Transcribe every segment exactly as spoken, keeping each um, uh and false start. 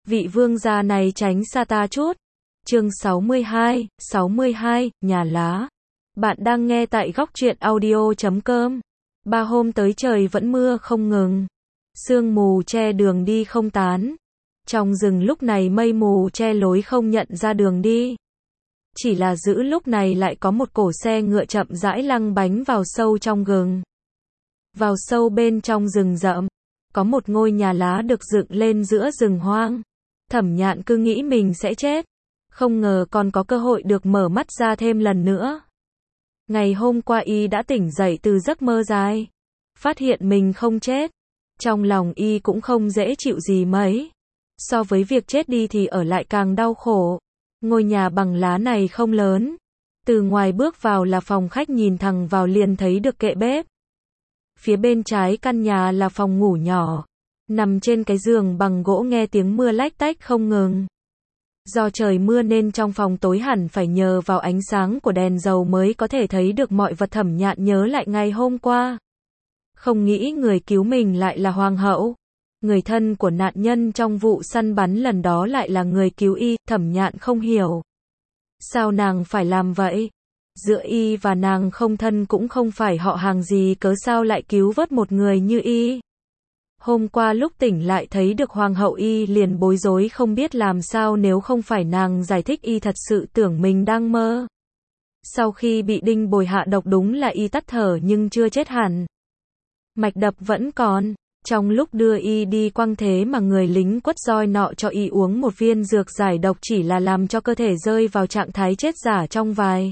vị vương gia này tránh xa ta chút. Chương sáu mươi hai, sáu mươi hai, nhà lá. Bạn đang nghe tại góc truyện audio chấm com. Ba hôm tới trời vẫn mưa không ngừng. Sương mù che đường đi không tán. Trong rừng lúc này mây mù che lối không nhận ra đường đi. Chỉ là giữa lúc này lại có một cổ xe ngựa chậm rãi lăng bánh vào sâu trong rừng. Vào sâu bên trong rừng rậm, có một ngôi nhà lá được dựng lên giữa rừng hoang. Thẩm Nhạn cứ nghĩ mình sẽ chết, không ngờ còn có cơ hội được mở mắt ra thêm lần nữa. Ngày hôm qua y đã tỉnh dậy từ giấc mơ dài, phát hiện mình không chết. Trong lòng y cũng không dễ chịu gì mấy. So với việc chết đi thì ở lại càng đau khổ. Ngôi nhà bằng lá này không lớn. Từ ngoài bước vào là phòng khách, nhìn thẳng vào liền thấy được kệ bếp. Phía bên trái căn nhà là phòng ngủ nhỏ. Nằm trên cái giường bằng gỗ nghe tiếng mưa lách tách không ngừng. Do trời mưa nên trong phòng tối hẳn phải nhờ vào ánh sáng của đèn dầu mới có thể thấy được mọi vật. Thẩm Nhạn nhớ lại ngày hôm qua. Không nghĩ người cứu mình lại là hoàng hậu. Người thân của nạn nhân trong vụ săn bắn lần đó lại là người cứu y. Thẩm Nhạn không hiểu. Sao nàng phải làm vậy? Giữa y và nàng không thân cũng không phải họ hàng gì, cớ sao lại cứu vớt một người như y? Hôm qua lúc tỉnh lại thấy được hoàng hậu, y liền bối rối không biết làm sao, nếu không phải nàng giải thích y thật sự tưởng mình đang mơ. Sau khi bị Đinh Bồi hạ độc đúng là y tắt thở nhưng chưa chết hẳn. Mạch đập vẫn còn. Trong lúc đưa y đi quăng thế mà người lính quất roi nọ cho y uống một viên dược giải độc, chỉ là làm cho cơ thể rơi vào trạng thái chết giả trong vài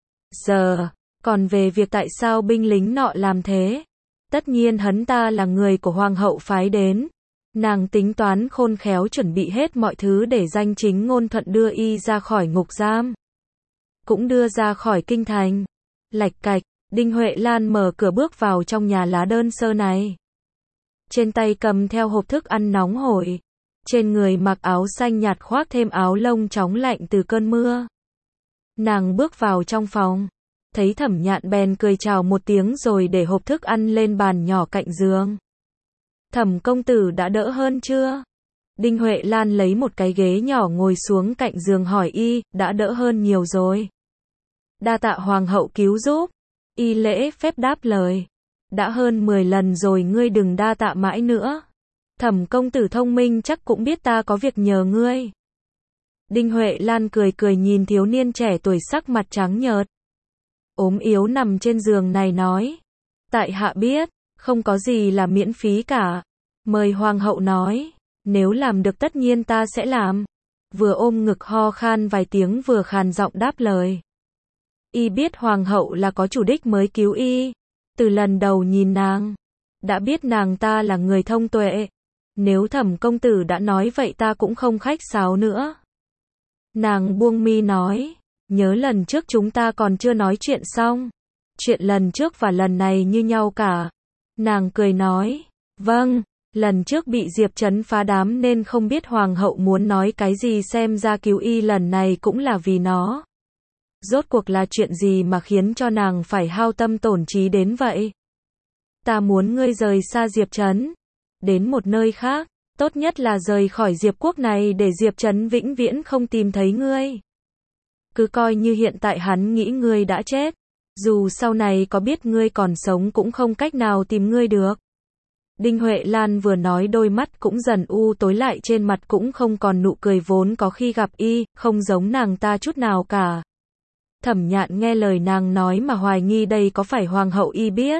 giờ. Còn về việc tại sao binh lính nọ làm thế, tất nhiên hắn ta là người của hoàng hậu phái đến. Nàng tính toán khôn khéo chuẩn bị hết mọi thứ để danh chính ngôn thuận đưa y ra khỏi ngục giam, cũng đưa ra khỏi kinh thành. Lạch cạch, Đinh Huệ Lan mở cửa bước vào trong nhà lá đơn sơ này. Trên tay cầm theo hộp thức ăn nóng hổi. Trên người mặc áo xanh nhạt khoác thêm áo lông chóng lạnh từ cơn mưa. Nàng bước vào trong phòng. Thấy Thẩm Nhạn bèn cười chào một tiếng rồi để hộp thức ăn lên bàn nhỏ cạnh giường. Thẩm công tử đã đỡ hơn chưa? Đinh Huệ Lan lấy một cái ghế nhỏ ngồi xuống cạnh giường hỏi y. Đã đỡ hơn nhiều rồi. Đa tạ hoàng hậu cứu giúp. Y lễ phép đáp lời. Đã hơn mười lần rồi, ngươi đừng đa tạ mãi nữa. Thẩm công tử thông minh chắc cũng biết ta có việc nhờ ngươi. Đinh Huệ Lan cười cười nhìn thiếu niên trẻ tuổi sắc mặt trắng nhợt, ốm yếu nằm trên giường này nói. Tại hạ biết, không có gì là miễn phí cả. Mời hoàng hậu nói, nếu làm được tất nhiên ta sẽ làm. Vừa ôm ngực ho khan vài tiếng vừa khàn giọng đáp lời. Y biết hoàng hậu là có chủ đích mới cứu y. Từ lần đầu nhìn nàng, đã biết nàng ta là người thông tuệ. Nếu Thẩm công tử đã nói vậy ta cũng không khách sáo nữa. Nàng buông mi nói, nhớ lần trước chúng ta còn chưa nói chuyện xong. Chuyện lần trước và lần này như nhau cả. Nàng cười nói, vâng, lần trước bị Diệp Trấn phá đám nên không biết hoàng hậu muốn nói cái gì, xem ra cứu y lần này cũng là vì nó. Rốt cuộc là chuyện gì mà khiến cho nàng phải hao tâm tổn trí đến vậy? Ta muốn ngươi rời xa Diệp Trấn, đến một nơi khác, tốt nhất là rời khỏi Diệp quốc này để Diệp Trấn vĩnh viễn không tìm thấy ngươi. Cứ coi như hiện tại hắn nghĩ ngươi đã chết, dù sau này có biết ngươi còn sống cũng không cách nào tìm ngươi được. Đinh Huệ Lan vừa nói đôi mắt cũng dần u tối lại, trên mặt cũng không còn nụ cười vốn có khi gặp y, không giống nàng ta chút nào cả. Thẩm Nhạn nghe lời nàng nói mà hoài nghi đây có phải hoàng hậu y biết.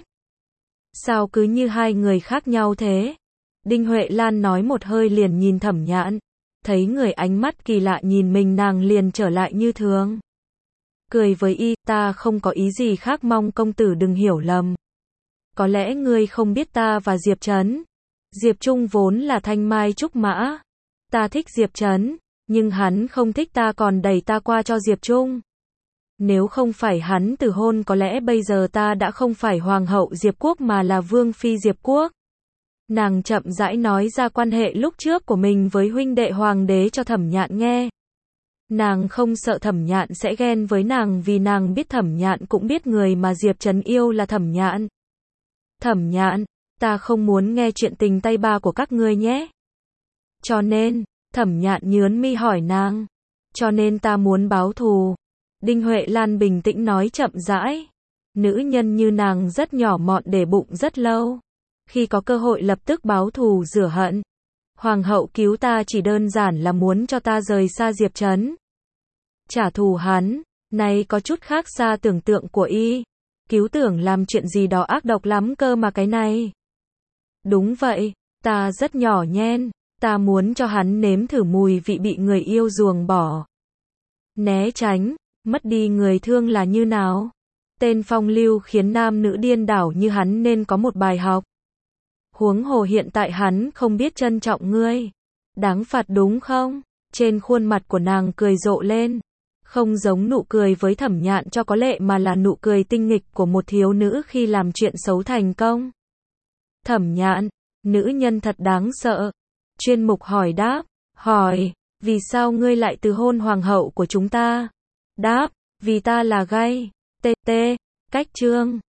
Sao cứ như hai người khác nhau thế? Đinh Huệ Lan nói một hơi liền nhìn Thẩm Nhạn. Thấy người ánh mắt kỳ lạ nhìn mình, nàng liền trở lại như thường. Cười với y, ta không có ý gì khác, mong công tử đừng hiểu lầm. Có lẽ ngươi không biết ta và Diệp Trấn. Diệp Trung vốn là thanh mai trúc mã. Ta thích Diệp Trấn, nhưng hắn không thích ta còn đẩy ta qua cho Diệp Trung. Nếu không phải hắn từ hôn có lẽ bây giờ ta đã không phải hoàng hậu Diệp quốc mà là vương phi Diệp quốc. Nàng chậm rãi nói ra quan hệ lúc trước của mình với huynh đệ hoàng đế cho Thẩm Nhạn nghe. Nàng không sợ Thẩm Nhạn sẽ ghen với nàng vì nàng biết Thẩm Nhạn cũng biết người mà Diệp Trấn yêu là Thẩm Nhạn. Thẩm Nhạn, ta không muốn nghe chuyện tình tay ba của các ngươi nhé. Cho nên, Thẩm Nhạn nhớn mi hỏi nàng. Cho nên ta muốn báo thù. Đinh Huệ Lan bình tĩnh nói chậm rãi. Nữ nhân như nàng rất nhỏ mọn để bụng rất lâu. Khi có cơ hội lập tức báo thù rửa hận. Hoàng hậu cứu ta chỉ đơn giản là muốn cho ta rời xa Diệp Trấn. Trả thù hắn, này có chút khác xa tưởng tượng của y. Cứu tưởng làm chuyện gì đó ác độc lắm cơ mà cái này. Đúng vậy, ta rất nhỏ nhen, ta muốn cho hắn nếm thử mùi vị bị người yêu ruồng bỏ. Né tránh, mất đi người thương là như nào? Tên phong lưu khiến nam nữ điên đảo như hắn nên có một bài học. Huống hồ hiện tại hắn không biết trân trọng ngươi. Đáng phạt đúng không? Trên khuôn mặt của nàng cười rộ lên. Không giống nụ cười với Thẩm Nhạn cho có lệ mà là nụ cười tinh nghịch của một thiếu nữ khi làm chuyện xấu thành công. Thẩm Nhạn, nữ nhân thật đáng sợ. Chuyên mục hỏi đáp, hỏi, vì sao ngươi lại từ hôn hoàng hậu của chúng ta? Đáp, vì ta là gay. tê tê, cách chương.